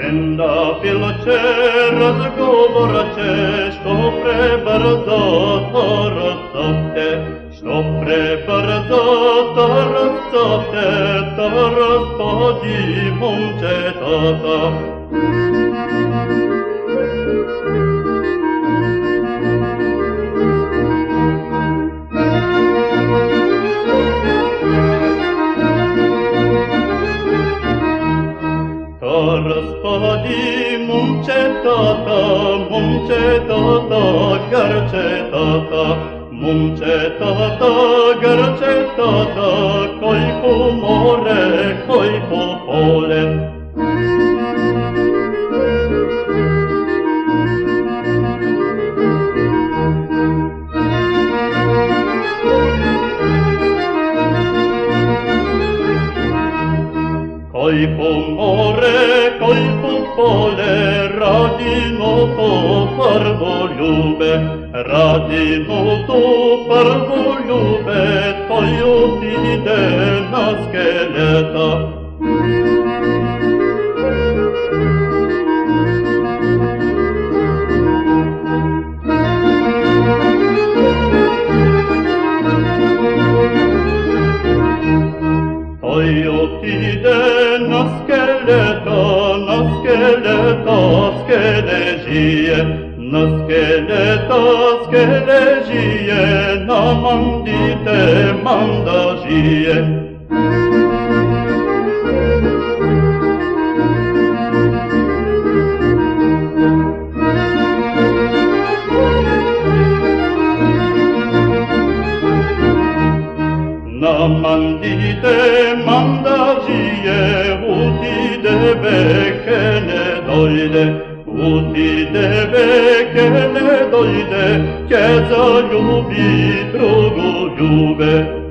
Трендафилче, разговорче, что пребързо разцъфте, что пребързо разцъфте, разпади момчетата. Разпади момчетата, момчетата, гърчетата, момчетата, гърчетата, кой по море, кой по поле. Кой по море, кой по поле, радиното първо любе, радиното първо любе, той отиде на скелета. Той отиде на скелета, скележие, на скелета, скележие, на мандите мандажие. На мандите мандажие отиде веке не дойде, отиде веке не дойде, ке залюби друго любе.